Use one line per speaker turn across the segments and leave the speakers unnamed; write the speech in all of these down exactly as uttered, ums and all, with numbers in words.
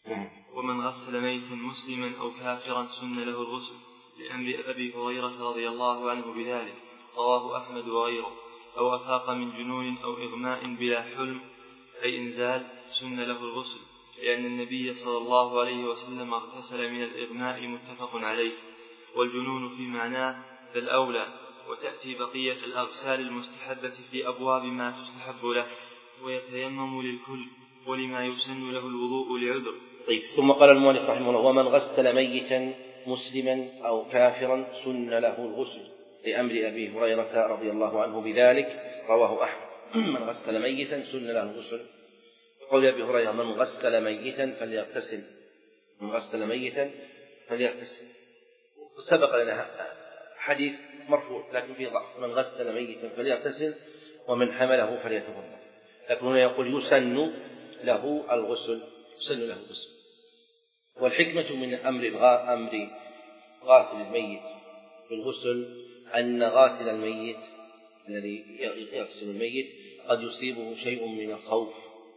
ومن غسل ميتا مسلما أو كافرا سن له الغسل لأمر أبي هريرة رضي الله عنه بذلك، رواه أحمد وغيره. أو أفاق من جنون أو إغماء بلا حلم أي إنزال سن له الغسل، لأن النبي صلى الله عليه وسلم اغتسل من الإغماء متفق عليه. والجنون في معناه فالأولى. وتأتي بقية الأغسال المستحبة في أبواب ما تستحب له. ويتيمم للكل ولما يسن له الوضوء لعذر.
طيب. ثم قال المؤلف رحمه الله: ومن غسل ميتا مسلما أو كافرا سن له الغسل لأمر أبي هريرة رضي الله عنه بذلك، رواه أحمد. من غسل ميتا سن له الغسل، قول أبي هريرة: من غسل ميتا فليغتسل، من غسل ميتا فليغتسل. سبق لنا حديث مرفوع لكن فيه ضعف: من غسل ميتا فليغتسل ومن حمله فليتوضأ. لكن هنا يقول يسن له الغسل، يسن له الغسل. والحكمة من أمر أمر غاسل الميت بالغسل أن غاسل الميت الذي يغسل الميت قد يصيبه شيء من الخوف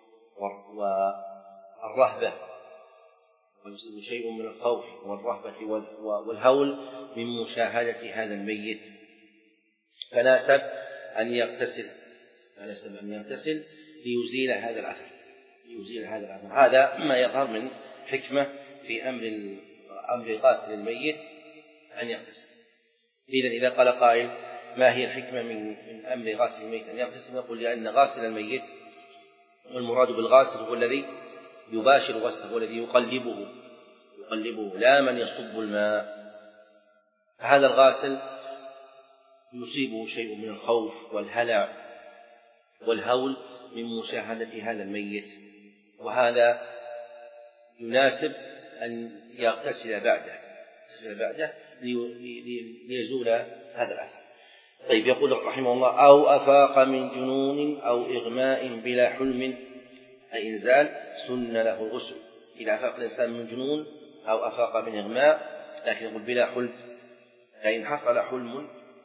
والرهبة، ويصيبه شيء من الخوف والرهبة والهول من مشاهدة هذا الميت، فناسب أن يغتسل فناسب أن يغتسل ليزيل هذا الأثر ليزيل هذا الأثر. هذا ما يظهر من حكمة في أمر أمر غاسل الميت أن يغتسل. إذا إذا قال قائل: ما هي الحكمة من من أمر غاسل الميت أن يغتسل؟ نقول: لأن غاسل الميت والمراد بالغاسل هو الذي يباشر غسله، هو الذي يقلبه يقلبه لا من يصب الماء. فهذا الغاسل يصيبه شيء من الخوف والهلع والهول من مشاهدة هذا الميت، وهذا يناسب أن يغتسل بعده يغتسل بعده ليزول هذا الأثر. طيب. يقول رحمه الله: أو أفاق من جنون أو إغماء بلا حلم أي إنزال سن له الغسل. إذا أفاق الإنسان من جنون أو أفاق من إغماء لكن يقول بلا حلم، فإن حصل حلم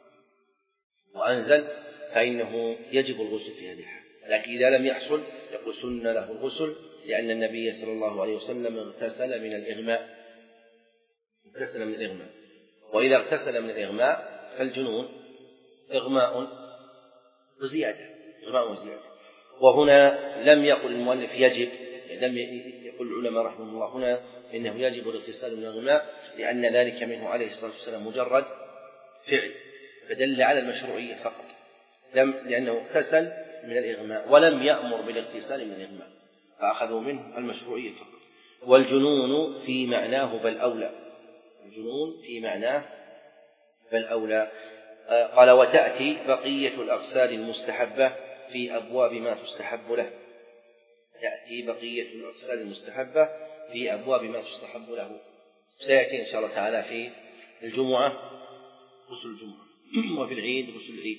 وأنزل فإنه يجب الغسل في هذه الحال. لكن إذا لم يحصل يقول سن له الغسل، لأن النبي صلى الله عليه وسلم اغتسل من الإغماء اغتسل من الإغماء وإذا اغتسل من الإغماء فالجنون إغماء وزيادة إغماء وزيادة. وهنا لم يقل المؤلف يجب، لم يقل العلماء رحمه الله هنا إنه يجب الاغتسال من الإغماء، لأن ذلك منه عليه الصلاة والسلام مجرد فعل فدل على المشروعية فقط، لم لأنه اغتسل من الإغماء ولم يأمر بالاغتسال من الإغماء، فأخذوا منه المشروعية فقط. والجنون في معناه بل أولى الجنون في معناه بل أولى. قال: وتأتي بقية الأغسال المستحبة في أبواب ما تستحب له. تأتي بقية الأغسال المستحبة في أبواب ما تستحب له. سيأتي إن شاء الله تعالى في الجمعة غسل الجمعة، وفي العيد غسل العيد،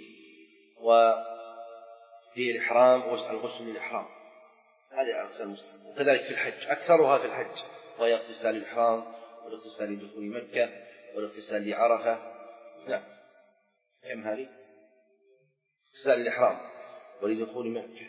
وفي الإحرام الغسل للإحرام. هذه أغسال مستحبة. وكذلك في الحج أكثرها في الحج، وهي اغتسال الإحرام والاغتسال لدخول مكة والاغتسال لعرفة. نعم. كم هذه؟ اغتسال الإحرام ولدخول مكة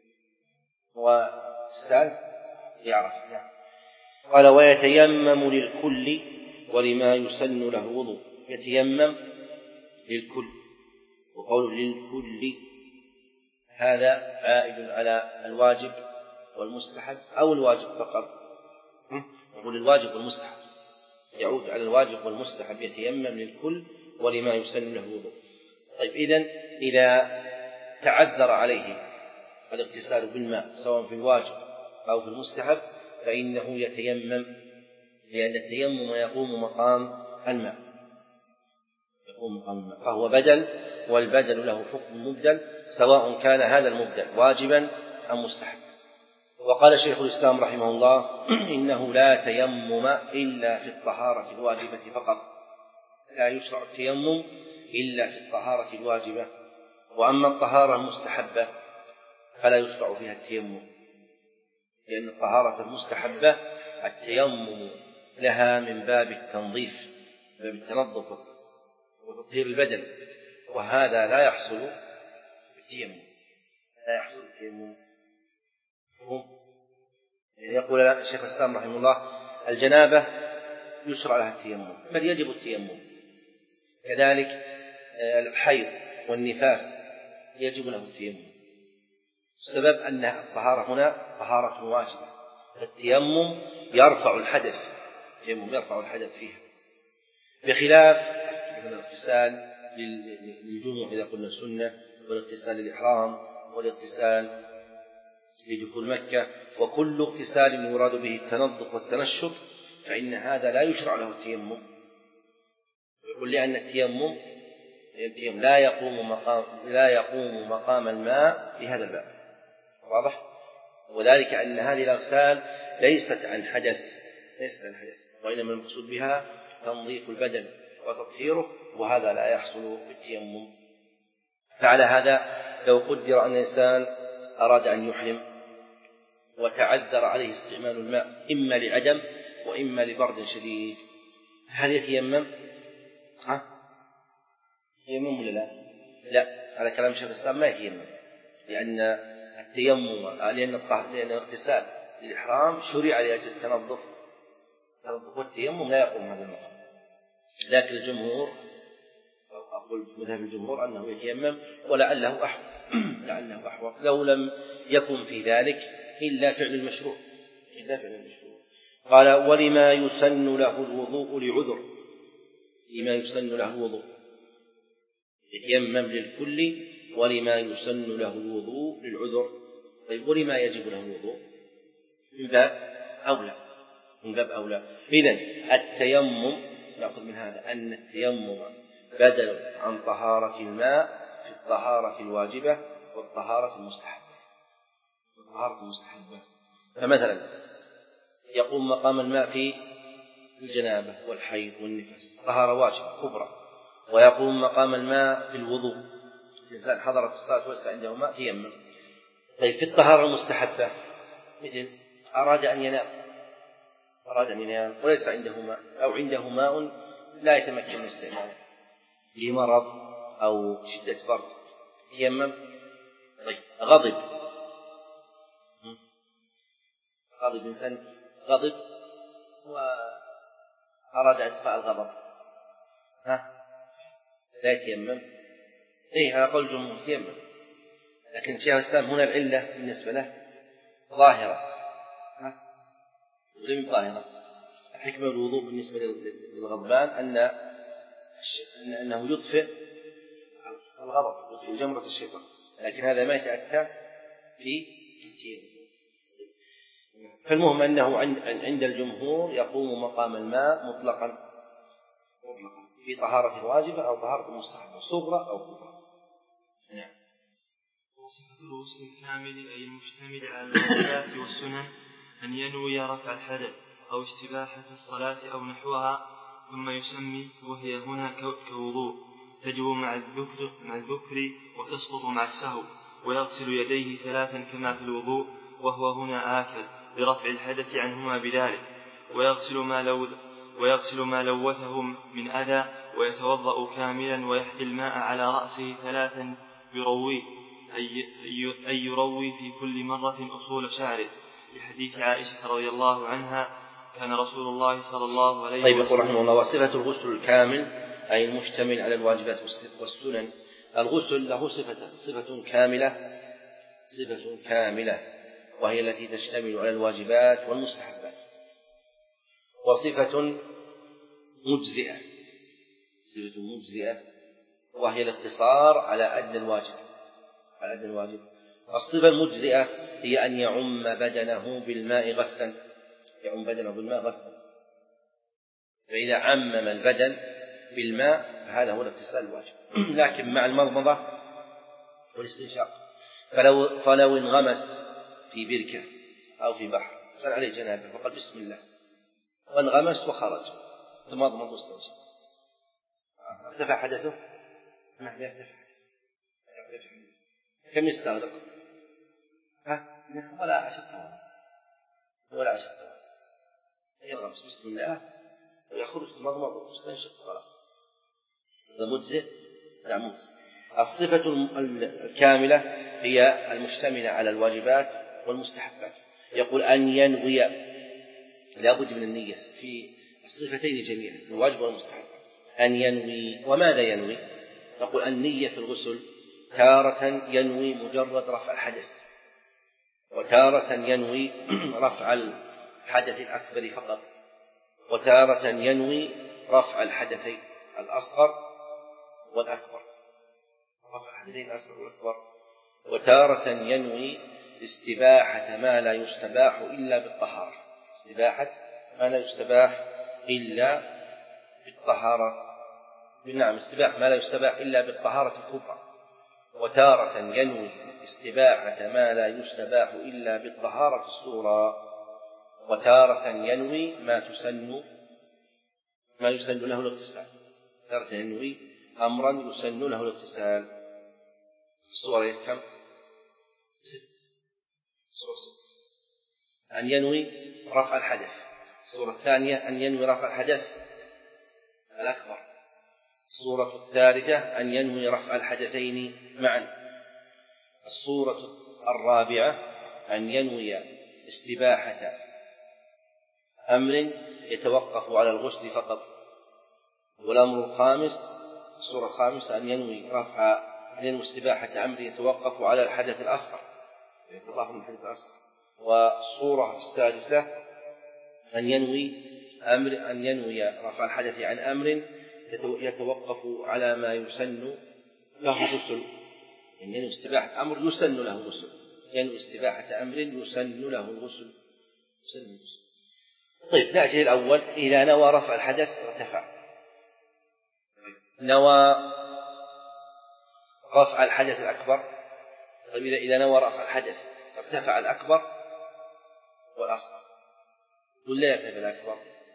واغتسال لعرفة. نعم. قال: ويتيمم للكل ولما يسن له وضوء. يتيمم للكل، وقول للكل هذا عائد على الواجب والمستحب أو الواجب فقط؟ نقول الواجب والمستحب، يعود على الواجب والمستحب. يتيمم للكل ولما يسن له وضوء. طيب. إذن إذا تعذر عليه الاغتسال بالماء سواء في الواجب أو في المستحب فإنه يتيمم، لأن التيمم يقوم مقام الماء يقوم مقام الماء فهو بدل، والبدل له حكم مبدل سواء كان هذا المبدل واجبا أم مستحب. وقال شيخ الإسلام رحمه الله: إنه لا تيمم إلا في الطهارة الواجبة فقط، لا يشرع التيمم إلا في الطهارة الواجبة. وأما الطهارة المستحبة فلا يشرع فيها التيمم، لأن الطهارة المستحبة التيمم لها من باب التنظيف، باب التنظف وتطهير البدن، وهذا لا يحصل بالتيمم لا يحصل بالتيمم. يقول الشيخ الإسلام رحمه الله الجنابة يشرع لها التيمم بل يجب التيمم، كذلك الحيض والنفاس يجب له التيمم، السبب أن الطهارة هنا طهارة واجبة، التيمم يرفع الحدث، التيمم يرفع الحدث فيها، بخلاف الاغتسال للجمعة إذا قلنا سنة، والاغتسال للإحرام، والاغتسال لدخول مكة، وكل اغتسال يراد به التنظف والتنشط فإن هذا لا يشرع له التيمم، يقول لأن التيمم التيمم لا يقوم مقام لا يقوم مقام الماء في هذا الباب، واضح؟ وذلك أن هذه الأغسال ليست عن حدث ليست عن حدث وإنما المقصود بها تنظيف البدن وتطهيره، وهذا لا يحصل بالتيمم. فعلى هذا لو قدر أن الإنسان أراد أن يحرم وتعذر عليه استعمال الماء إما لعدم وإما لبرد شديد، هل يتيمم؟ ها؟ يتيمم ولا لا؟ لا، على كلام شيخ الإسلام ما يتيمم، لأن التيمم لأن لأن الاغتسال للإحرام شرع لأجل التنظف والتيمم لا يقوم هذا المقام، لكن الجمهور أو أقول مذهب الجمهور أنه يتيمم ولعله أحوط لعله أحوط لو لم يكن في ذلك إلا فعل المشروع إلا فعل المشروع. قال ولما يسن له الوضوء لعذر، لما يسن له الوضوء يتيمم للكل، ولما يسن له الوضوء للعذر. طيب ولما يجب له الوضوء؟ من باب أولى من باب أولى إذن التيمم نأخذ من هذا أن التيمم بدل عن طهارة الماء في الطهارة الواجبة والطهارة المستحبة والطهارة المستحبة. فمثلا يقوم مقام الماء في الجنابة والحيض والنفاس طهارة واجبة كبرى، ويقوم مقام الماء في الوضوء، الإنسان حضرت الصلاة وليس عنده ماء تيمم. طيب في الطهارة المستحبة مثل أراد أن ينام أراد أن ينام وليس عنده ماء أو عنده ماء لا يتمكن من استعماله لمرض أو شدة برد تيمم. طيب غضب غضب إنسان غضب وأراد إطفاء الغضب ها لا يتيمم، إيه على قول الجمهور يتيمم، لكن شيخ الإسلام هنا العلة بالنسبة له ظاهرة ها ولم ظاهرة. حكمة الوضوء بالنسبة للغضبان أن أنه يطفئ الغضب يطفئ جمرة الشيطان، لكن هذا ما يتأتى في التيمم. فالمهم أنه عند الجمهور يقوم مقام الماء مطلقا مطلقا في طهارة واجبة أو طهارة مستحبة صغرى أو كبرى.
نعم. وصفة الغسل الكامل أي المشتمل على الواجبات والسنن أن ينوي رفع الحدث أو استباحة الصلاة أو نحوها ثم يسمي، وهي هنا كوضوء تجب مع الذكر مع الذكر وتسقط مع السهو، ويغسل يديه ثلاثا كما في الوضوء، وهو هنا آكل لرفع الحدث عنهما بذلك، ويغسل ما لو ويغسل ما لوثه من أذى، ويتوضأ كاملا ويحكي الماء على رأسه ثلاثا يرويه أي يروي في كل مرة أصول شعره، لحديث عائشة رضي الله عنها كان رسول الله صلى الله عليه وسلم.
طيب يقول رحمه الله وصفة الغسل الكامل أي المشتمل على الواجبات والسنن. الغسل له صفة صفة كاملة صفة كاملة وهي التي تشتمل على الواجبات والمستحبات، وصفة مجزئة صفة مجزئة وهي الاقتصار على أدنى الواجب على أدنى الواجب. الصفة المجزئة هي أن يعم بدنه بالماء غسلا يعم بدنه بالماء غسلا فإذا عمم البدن بالماء هذا هو الاغتسال الواجب. لكن مع المضمضة والاستنشاق، فلو, فلو انغمس في بركة أو في بحر صار عليه جنابه فقال بسم الله وانغمس وخرج تمضمض واستنشق ارتفع حدثه؟ نعم يرتفع. كم يستغرق؟ ها؟ ولا عشر ثواني ولا عشر ثواني ينغمس بسم الله ويخرج تمضمض واستنشق خلاص هذا مجزئ. لا مجزئ. الصفة الكاملة هي المشتملة على الواجبات والمستحبات، يقول أن ينوي، لا بد من النية في الصفتين جميعا، الواجب والمستحب. أن ينوي، وماذا ينوي؟ نقول النية في الغسل تارة ينوي مجرد رفع الحدث، وتارة ينوي رفع الحدث الأكبر فقط، وتارة ينوي رفع الحدثين الأصغر والأكبر، رفع الحدثين الأصغر والأكبر، وتارة ينوي استباحة ما لا يستباح إلا بالطهارة، استباحة ما لا يستباح إلا بالطهارة، نعم استباح ما لا يستباح إلا بالطهارة الكبرى، وتارة ينوي استباحة ما لا يستباح إلا بالطهارة الصغرى، وتارة ينوي ما تسن ما يسن له الاغتسال، تارة ينوي أمرا يسن له الاغتسال. الصورة كم؟ ست صورة ست. أن ينوي رفع الحدث. الصورة الثانية أن ينوي رفع الحدث الأكبر. الصورة الثالثة أن ينوي رفع الحدثين معا. الصورة الرابعة أن ينوي استباحة أمر يتوقف على الغسل فقط. والأمر الخامس، الصورة الخامسة أن ينوي رفع أن ينوي استباحة أمر يتوقف على الحدث الأصغر، يتضاف من الحدث الأصغر. والصورة السادسة أن ينوي أمر أن ينوي رفع الحدث عن أمر يتوقف على ما يسن له غسل، يعني ينوي استباحة أمر يسن له غسل، ينوي استباحة أمر يسن له الغسل. طيب نأتي الأول، إذا نوى رفع الحدث ارتفع. نوى رفع الحدث الأكبر. طيب إذا نوى رفع الحدث ارتفع الأكبر والأصغر، ولا يرتفع الأكبر؟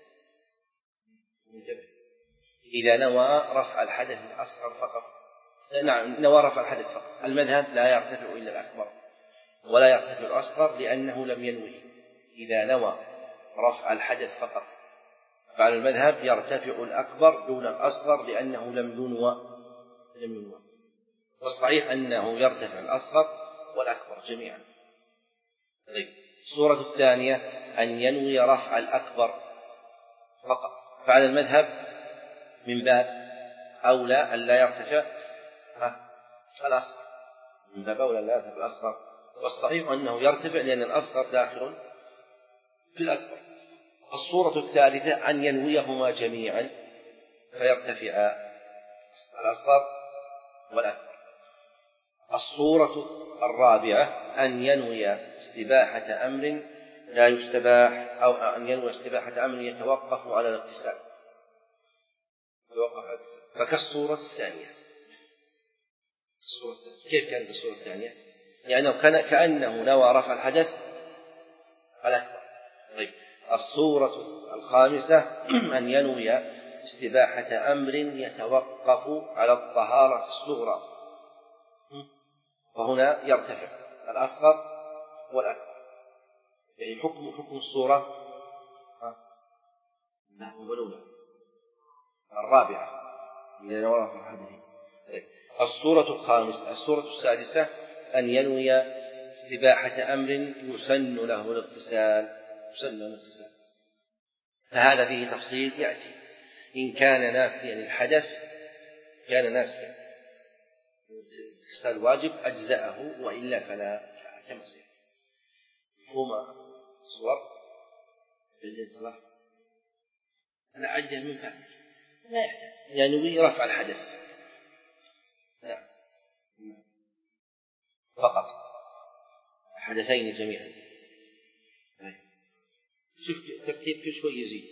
انتبه، إذا نوى رفع الحدث الأصغر فقط، نعم نوى رفع الحدث فقط، المذهب لا يرتفع إلا الأكبر ولا يرتفع الأصغر لأنه لم ينوي. إذا نوى رفع الحدث فقط فعلى المذهب يرتفع الأكبر دون الأصغر لأنه لم ينوى لم ينوى والصحيح أنه يرتفع الأصغر والأكبر جميعا. الصورة الثانية أن ينوي رفع الأكبر فقط، فعلى المذهب من باب أولى أن لا يرتفع الأصغر، من باب أولى أن لا يرتفع الأصغر، والصحيح أنه يرتفع لأن الأصغر داخل في الأكبر. الصورة الثالثة أن ينويهما جميعا فيرتفع الأصغر والأكبر. الصورة الرابعة أن ينوي استباحة أمر لا يستباح، أو أن ينوي استباحة أمر يتوقف على الاغتسال، يتوقف على الاغتسال، فكالصورة الثانية. الصورة الثانية كيف كانت الصورة الثانية؟ يعني كان كأنه نوى رفع الحدث الأكبر. طيب الصورة الخامسة أن ينوي استباحة أمر يتوقف على الطهارة الصغرى، وهنا يرتفع الأصغر والأكبر. يعني حكم حكم الصورة نعم ولولا الرابعة إذا نوى رفع الحدث. الصورة الخامسة الصورة السادسة أن ينوي استباحة أمر يسن له الاغتسال، يسن له الاغتسال. فهذا فيه تفصيل يأتي. إن كان ناسيا الحدث كان ناسيا الاغتسال واجب أجزأه، وإلا فلا كما سيأتي. مفهوم صور جلد صلاة أنا عده من فهمك لا يحتاج، ينوي رفع الحدث نعم فقط، حدثين جميعا. شوف ترتيب كل شوي يزيد،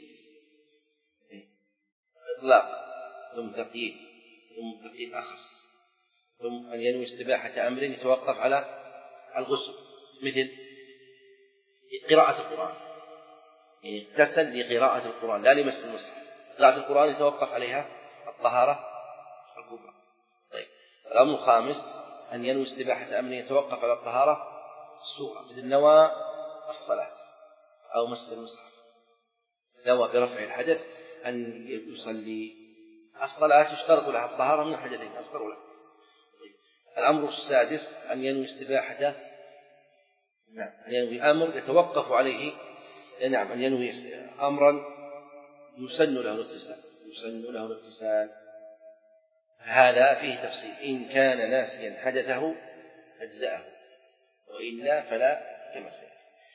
إطلاق ثم تقييد ثم تقييد أخص، ثم أن ينوي استباحة أمر يتوقف على الغسل، مثل قراءة القرآن، يعني اغتسل لقراءة القرآن لا لمس المصحف. قراءة القرآن يتوقف عليها الطهارة الكبرى. طيب الأمر الخامس أن ينوي استباحة أمر يتوقف على الطهارة الصغرى، مثل نوى الصلاة أو مس المصحف، نوى برفع الحدث أن يصلي. الصلاة يشترط لها الطهارة من الحدثين أصغر ولا. طيب الأمر السادس أن ينوي استباحة نعم أن ينوي أمر يتوقف عليه، نعم أن ينوي أمرا يسن له الاغتسال، يسن له الاغتسال. هذا فيه تفصيل، إن كان ناسيا حدثه أجزأه، وإلا فلا كما سيأتي.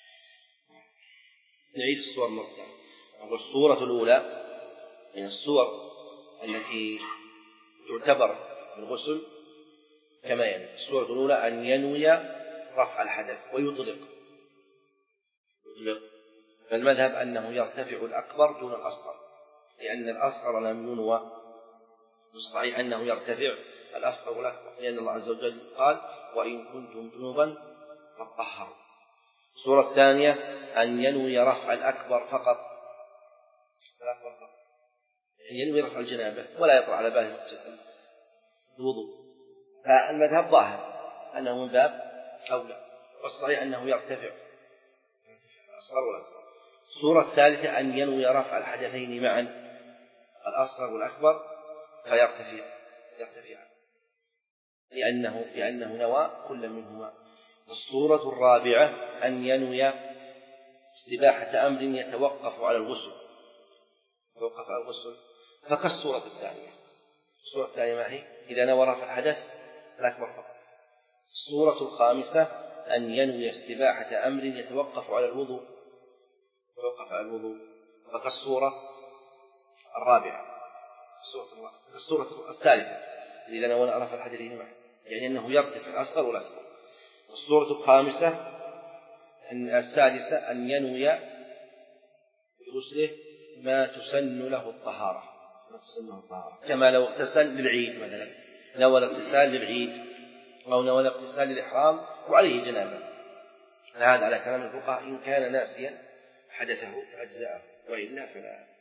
نعيد الصور مرة ثانية. الصورة الأولى من الصور التي تعتبر بالغسل كما يلي. الصورة الأولى أن ينوي رفع الحدث ويطلق، يطلق. فالمذهب أنه يرتفع الأكبر دون الأصغر، لأن الأصغر لم ينوى. الصحيح أنه يرتفع الأصغر والأكبر، لأن الله عز وجل قال وإن كنتم جنوبا فاطهروا. الصورة الثانية أن ينوي رفع الأكبر فقط، الأكبر فقط، أن ينوي رفع الجنابة ولا يطرأ على باله الوضوء. فالمذهب ظاهر أنه من باب أولى، والصحيح أنه يرتفع الأصغر والأكبر. الصورة الثالثة أن ينوي رفع الحدثين معا، الأصغر والأكبر، فيرتفع يرتفع لأنه لأنه نوى كل منهما. الصورة الرابعة أن ينوي استباحة أمر يتوقف على الغسل، يتوقف على الغسل، فكالصورة الثانية. الصورة الثانية ما هي؟ إذا نوى رفع الحدث الأكبر فقط. الصورة الخامسة أن ينوي استباحة أمر يتوقف على الوضوء، يتوقف على الوضوء، فكالصورة الرابعة. الصورة الثالثة إذا نوى رفع الحدثين معا، يعني أنه يرتفع الأصغر والأكبر. الصورة الخامسة أن السادسة أن ينوي بغسله ما تسن له الطهارة، ما تسن له الطهارة، كما لو اغتسل للعيد مثلا، نوى الاغتسال للعيد أو نوى الاغتسال للإحرام وعليه جنابة. هذا على كلام الفقهاء إن كان ناسيا حدثه أجزاءه، وإلا فلا.